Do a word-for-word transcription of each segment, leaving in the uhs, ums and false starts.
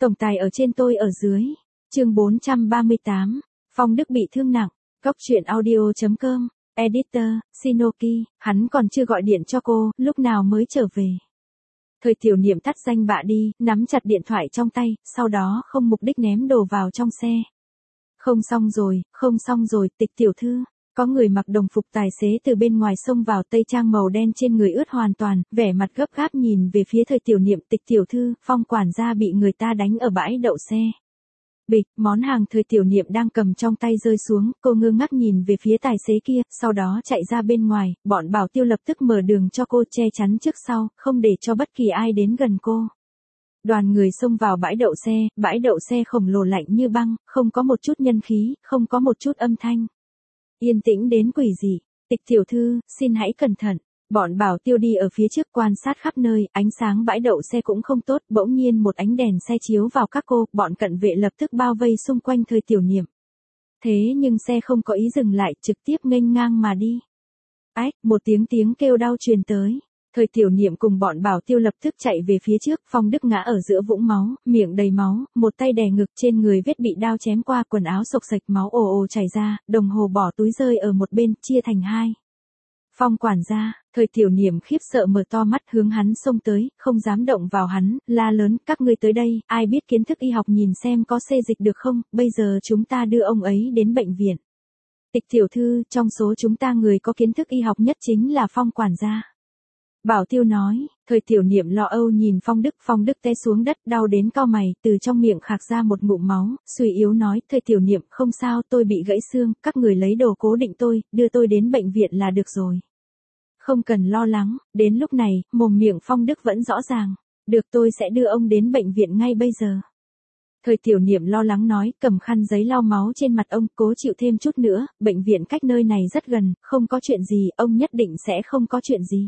Tổng tài ở trên tôi ở dưới. Chương bốn trăm ba mươi tám. Phong Đức bị thương nặng. Góc truyện audio chấm com. Editor, Shinoki, hắn còn chưa gọi điện cho cô, lúc nào mới trở về. Thời Tiểu Niệm tắt danh bạ đi, nắm chặt điện thoại trong tay, sau đó không mục đích ném đồ vào trong xe. Không xong rồi, không xong rồi, Tịch tiểu thư. Có người mặc đồng phục tài xế từ bên ngoài xông vào, tây trang màu đen trên người ướt hoàn toàn, vẻ mặt gấp gáp nhìn về phía Thời Tiểu Niệm. Tịch tiểu thư, Phong quản gia bị người ta đánh ở bãi đậu xe. Bịch, món hàng Thời Tiểu Niệm đang cầm trong tay rơi xuống, cô ngơ ngác nhìn về phía tài xế kia, sau đó chạy ra bên ngoài, bọn bảo tiêu lập tức mở đường cho cô, che chắn trước sau, không để cho bất kỳ ai đến gần cô. Đoàn người xông vào bãi đậu xe, bãi đậu xe khổng lồ lạnh như băng, không có một chút nhân khí, không có một chút âm thanh. Yên tĩnh đến quỷ dị. Tịch tiểu thư, xin hãy cẩn thận. Bọn bảo tiêu đi ở phía trước quan sát khắp nơi, ánh sáng bãi đậu xe cũng không tốt, bỗng nhiên một ánh đèn xe chiếu vào các cô, bọn cận vệ lập tức bao vây xung quanh Thời Tiểu Niệm. Thế nhưng xe không có ý dừng lại, trực tiếp nghênh ngang mà đi. Ách, một tiếng tiếng kêu đau truyền tới. Thời Tiểu Niệm cùng bọn bảo tiêu lập tức chạy về phía trước, Phong Đức ngã ở giữa vũng máu, miệng đầy máu, một tay đè ngực, trên người vết bị đao chém qua, quần áo xộc xệch, máu ồ ồ chảy ra, đồng hồ bỏ túi rơi ở một bên, chia thành hai. Phong quản gia. Thời Tiểu Niệm khiếp sợ mở to mắt hướng hắn xông tới, không dám động vào hắn, la lớn, các ngươi tới đây, ai biết kiến thức y học nhìn xem có xê dịch được không, bây giờ chúng ta đưa ông ấy đến bệnh viện. Tịch tiểu thư, trong số chúng ta người có kiến thức y học nhất chính là Phong quản gia. Bảo tiêu nói. Thời Tiểu Niệm lo âu nhìn Phong Đức, Phong Đức té xuống đất, đau đến cau mày, từ trong miệng khạc ra một ngụm máu, suy yếu nói, Thời Tiểu Niệm, không sao, tôi bị gãy xương, các người lấy đồ cố định tôi, đưa tôi đến bệnh viện là được rồi. Không cần lo lắng. Đến lúc này, mồm miệng Phong Đức vẫn rõ ràng. Được, tôi sẽ đưa ông đến bệnh viện ngay bây giờ. Thời Tiểu Niệm lo lắng nói, cầm khăn giấy lau máu trên mặt ông, cố chịu thêm chút nữa, bệnh viện cách nơi này rất gần, không có chuyện gì, ông nhất định sẽ không có chuyện gì.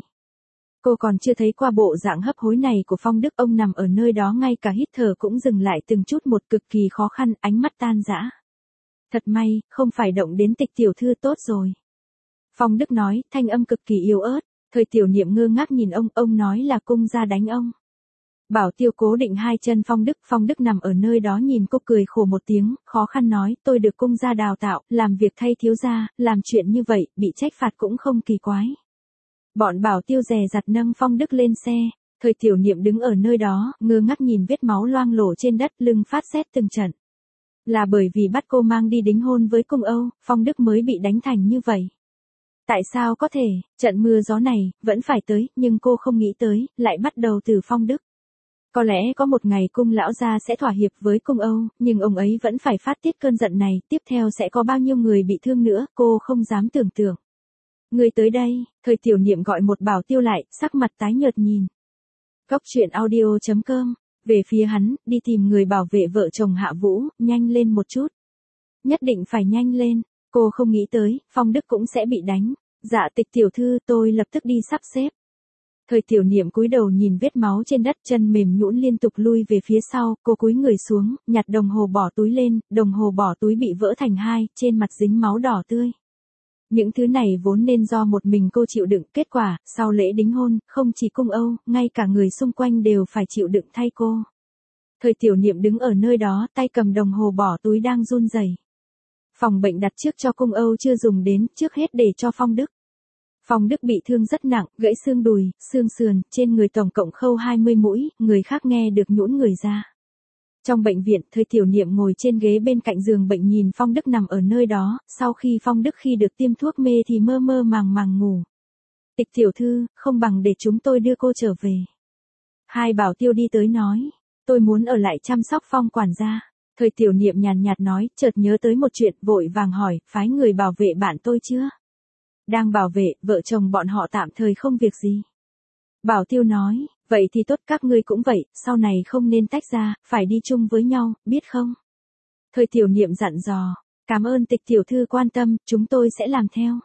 Cô còn chưa thấy qua bộ dạng hấp hối này của Phong Đức, ông nằm ở nơi đó ngay cả hít thở cũng dừng lại từng chút một, cực kỳ khó khăn, ánh mắt tan rã. Thật may, không phải động đến Tịch tiểu thư, tốt rồi. Phong Đức nói, thanh âm cực kỳ yếu ớt. Thời Tiểu Niệm ngơ ngác nhìn ông, ông nói là cung gia đánh ông. Bảo tiêu cố định hai chân Phong Đức, Phong Đức nằm ở nơi đó nhìn cô cười khổ một tiếng, khó khăn nói, tôi được cung gia đào tạo, làm việc thay thiếu gia, làm chuyện như vậy, bị trách phạt cũng không kỳ quái. Bọn bảo tiêu dè dặt nâng Phong Đức lên xe. Thời Tiểu Niệm đứng ở nơi đó, ngơ ngác nhìn vết máu loang lổ trên đất, lưng phát rét từng trận. Là bởi vì bắt cô mang đi đính hôn với cung Âu, Phong Đức mới bị đánh thành như vậy. Tại sao có thể, trận mưa gió này, vẫn phải tới, nhưng cô không nghĩ tới, lại bắt đầu từ Phong Đức. Có lẽ có một ngày cung lão gia sẽ thỏa hiệp với cung Âu, nhưng ông ấy vẫn phải phát tiết cơn giận này, tiếp theo sẽ có bao nhiêu người bị thương nữa, cô không dám tưởng tượng. Người tới đây. Thời Tiểu Niệm gọi một bảo tiêu lại, sắc mặt tái nhợt nhìn. Góc truyện audio chấm com. Về phía hắn, đi tìm người bảo vệ vợ chồng Hạ Vũ, nhanh lên một chút. Nhất định phải nhanh lên. Cô không nghĩ tới, Phong Đức cũng sẽ bị đánh. Dạ Tịch tiểu thư, tôi lập tức đi sắp xếp. Thời Tiểu Niệm cúi đầu nhìn vết máu trên đất, chân mềm nhũn liên tục lui về phía sau, cô cúi người xuống, nhặt đồng hồ bỏ túi lên, đồng hồ bỏ túi bị vỡ thành hai, trên mặt dính máu đỏ tươi. Những thứ này vốn nên do một mình cô chịu đựng, kết quả, sau lễ đính hôn, không chỉ cung Âu, ngay cả người xung quanh đều phải chịu đựng thay cô. Thời Tiểu Niệm đứng ở nơi đó, tay cầm đồng hồ bỏ túi đang run rẩy. Phòng bệnh đặt trước cho cung Âu chưa dùng đến, trước hết để cho Phong Đức. Phong Đức bị thương rất nặng, gãy xương đùi, xương sườn, trên người tổng cộng khâu hai mươi mũi, người khác nghe được nhũn người ra. Trong bệnh viện, Thời Tiểu Niệm ngồi trên ghế bên cạnh giường bệnh nhìn Phong Đức nằm ở nơi đó, sau khi Phong Đức khi được tiêm thuốc mê thì mơ mơ màng màng ngủ. Tịch tiểu thư, không bằng để chúng tôi đưa cô trở về. Hai bảo tiêu đi tới nói, tôi muốn ở lại chăm sóc Phong quản gia. Thời Tiểu Niệm nhàn nhạt nói, chợt nhớ tới một chuyện, vội vàng hỏi, phái người bảo vệ bạn tôi chưa? Đang bảo vệ, vợ chồng bọn họ tạm thời không việc gì. Bảo tiêu nói, vậy thì tốt, các ngươi cũng vậy, sau này không nên tách ra, phải đi chung với nhau, biết không? Thời Tiểu Niệm dặn dò, cảm ơn Tịch tiểu thư quan tâm, chúng tôi sẽ làm theo.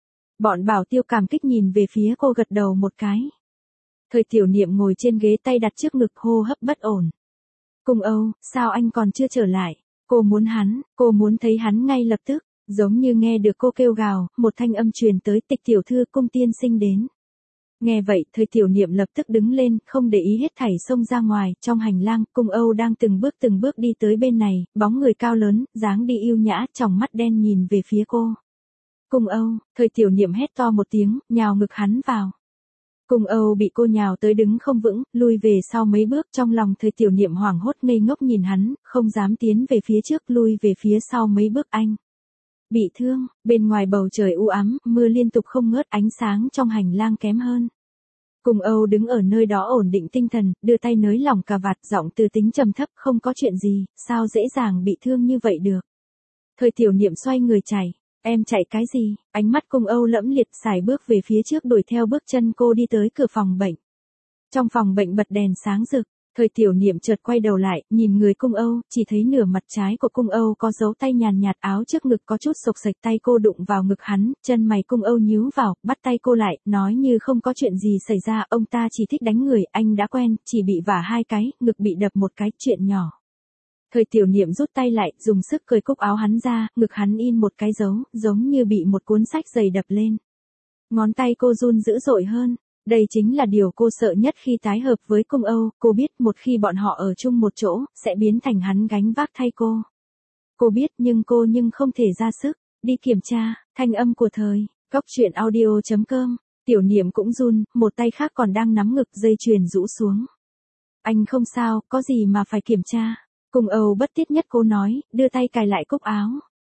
Bọn bảo tiêu cảm kích nhìn về phía cô, gật đầu một cái. Thời Tiểu Niệm ngồi trên ghế, tay đặt trước ngực, hô hấp bất ổn. Cung Âu, sao anh còn chưa trở lại? Cô muốn hắn, cô muốn thấy hắn ngay lập tức. Giống như nghe được cô kêu gào, một thanh âm truyền tới, Tịch tiểu thư, cung tiên sinh đến. Nghe vậy, Thời Tiểu Niệm lập tức đứng lên, không để ý hết thảy xông ra ngoài, trong hành lang, Cung Âu đang từng bước từng bước đi tới bên này, bóng người cao lớn, dáng đi yêu nhã, tròng mắt đen nhìn về phía cô. Cung Âu, Thời Tiểu Niệm hét to một tiếng, nhào ngực hắn vào. Cung Âu bị cô nhào tới đứng không vững, lui về sau mấy bước, trong lòng Thời Tiểu Niệm hoảng hốt ngây ngốc nhìn hắn, không dám tiến về phía trước, lui về phía sau mấy bước. Anh bị thương, bên ngoài bầu trời u ám, mưa liên tục không ngớt, ánh sáng trong hành lang kém hơn. Cung Âu đứng ở nơi đó ổn định tinh thần, đưa tay nới lỏng cà vạt, giọng từ tính trầm thấp, không có chuyện gì, sao dễ dàng bị thương như vậy được. Thời Tiểu Niệm xoay người chạy. Em chạy cái gì? Ánh mắt Cung Âu lẫm liệt, sải bước về phía trước, đuổi theo bước chân cô đi tới cửa phòng bệnh. Trong phòng bệnh bật đèn sáng rực, Thời Tiểu Niệm chợt quay đầu lại, nhìn người Cung Âu, chỉ thấy nửa mặt trái của Cung Âu có dấu tay nhàn nhạt, áo trước ngực có chút xộc xệch, tay cô đụng vào ngực hắn, chân mày Cung Âu nhíu vào, bắt tay cô lại, nói như không có chuyện gì xảy ra, ông ta chỉ thích đánh người, anh đã quen, chỉ bị vả hai cái, ngực bị đập một cái, chuyện nhỏ. Thời Tiểu Niệm rút tay lại, dùng sức cởi cúc áo hắn ra, ngực hắn in một cái dấu, giống như bị một cuốn sách dày đập lên. Ngón tay cô run dữ dội hơn. Đây chính là điều cô sợ nhất khi tái hợp với Cung Âu, cô biết một khi bọn họ ở chung một chỗ, sẽ biến thành hắn gánh vác thay cô. Cô biết nhưng cô nhưng không thể ra sức, đi kiểm tra, thanh âm của Thời, góc truyện audio chấm com, Tiểu Niệm cũng run, một tay khác còn đang nắm ngực, dây chuyền rũ xuống. Anh không sao, có gì mà phải kiểm tra. Cung Âu bất tiết nhất cô nói, đưa tay cài lại cúc áo.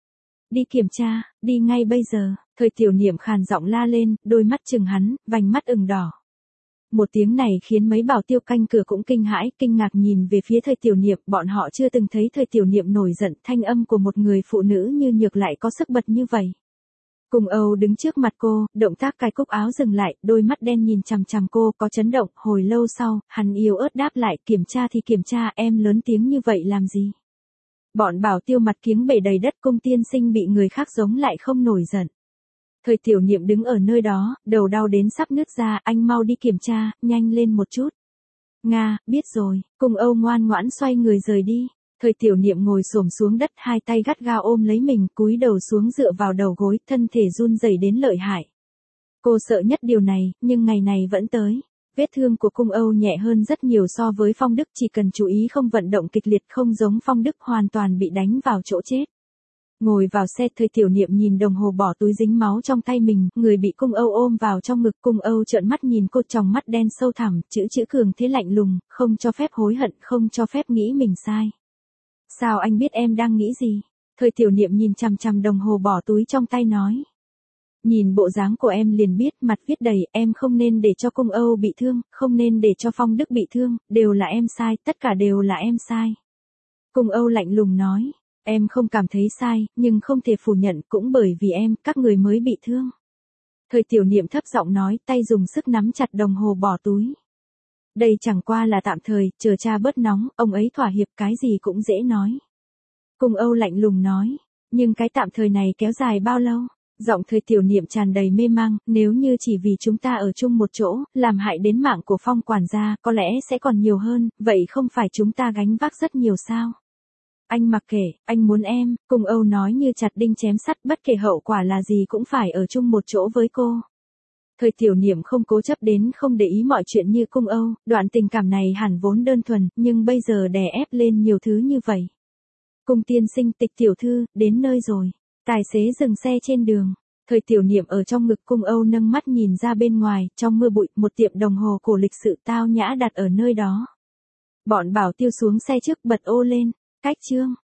Đi kiểm tra, đi ngay bây giờ. Thời Tiểu Niệm khàn giọng la lên, đôi mắt chừng hắn, vành mắt ửng đỏ. Một tiếng này khiến mấy bảo tiêu canh cửa cũng kinh hãi, kinh ngạc nhìn về phía Thời Tiểu Niệm, bọn họ chưa từng thấy Thời Tiểu Niệm nổi giận, thanh âm của một người phụ nữ như nhược lại có sức bật như vậy. Cung Âu đứng trước mặt cô, động tác cài cúc áo dừng lại, đôi mắt đen nhìn chằm chằm cô, có chấn động, hồi lâu sau, hắn yếu ớt đáp lại, kiểm tra thì kiểm tra, em lớn tiếng như vậy làm gì? Bọn bảo tiêu mặt kiếng bể đầy đất, Cung tiên sinh bị người khác giống lại không nổi giận. Thời Tiểu Niệm đứng ở nơi đó, đầu đau đến sắp nứt ra, anh mau đi kiểm tra, nhanh lên một chút. Nga, biết rồi, Cung Âu ngoan ngoãn xoay người rời đi. Thời Tiểu Niệm ngồi xổm xuống đất, hai tay gắt gao ôm lấy mình, cúi đầu xuống dựa vào đầu gối, thân thể run rẩy đến lợi hại. Cô sợ nhất điều này, nhưng ngày này vẫn tới. Vết thương của Cung Âu nhẹ hơn rất nhiều so với Phong Đức, chỉ cần chú ý không vận động kịch liệt, không giống Phong Đức hoàn toàn bị đánh vào chỗ chết. Ngồi vào xe, Thời Tiểu Niệm nhìn đồng hồ bỏ túi dính máu trong tay mình, người bị Cung Âu ôm vào trong ngực. Cung Âu trợn mắt nhìn cô, tròng mắt đen sâu thẳm, chữ chữ cường thế lạnh lùng, không cho phép hối hận, không cho phép nghĩ mình sai. Sao anh biết em đang nghĩ gì? Thời Tiểu Niệm nhìn chằm chằm đồng hồ bỏ túi trong tay nói. Nhìn bộ dáng của em liền biết, mặt viết đầy, em không nên để cho Cung Âu bị thương, không nên để cho Phong Đức bị thương, đều là em sai, tất cả đều là em sai. Cung Âu lạnh lùng nói. Em không cảm thấy sai, nhưng không thể phủ nhận, cũng bởi vì em, các người mới bị thương. Thời Tiểu Niệm thấp giọng nói, tay dùng sức nắm chặt đồng hồ bỏ túi. Đây chẳng qua là tạm thời, chờ cha bớt nóng, ông ấy thỏa hiệp, cái gì cũng dễ nói. Cung Âu lạnh lùng nói, nhưng cái tạm thời này kéo dài bao lâu? Giọng Thời Tiểu Niệm tràn đầy mê mang, nếu như chỉ vì chúng ta ở chung một chỗ, làm hại đến mạng của Phong quản gia, có lẽ sẽ còn nhiều hơn, vậy không phải chúng ta gánh vác rất nhiều sao? Anh mặc kệ, anh muốn em, Cung Âu nói như chặt đinh chém sắt, bất kể hậu quả là gì cũng phải ở chung một chỗ với cô. Thời Tiểu Niệm không cố chấp đến không để ý mọi chuyện như Cung Âu, đoạn tình cảm này hẳn vốn đơn thuần, nhưng bây giờ đè ép lên nhiều thứ như vậy. Cung tiên sinh, Tịch tiểu thư, đến nơi rồi. Tài xế dừng xe trên đường. Thời Tiểu Niệm ở trong ngực Cung Âu nâng mắt nhìn ra bên ngoài, trong mưa bụi, một tiệm đồng hồ cổ lịch sự tao nhã đặt ở nơi đó. Bọn bảo tiêu xuống xe trước bật ô lên. Cách chương.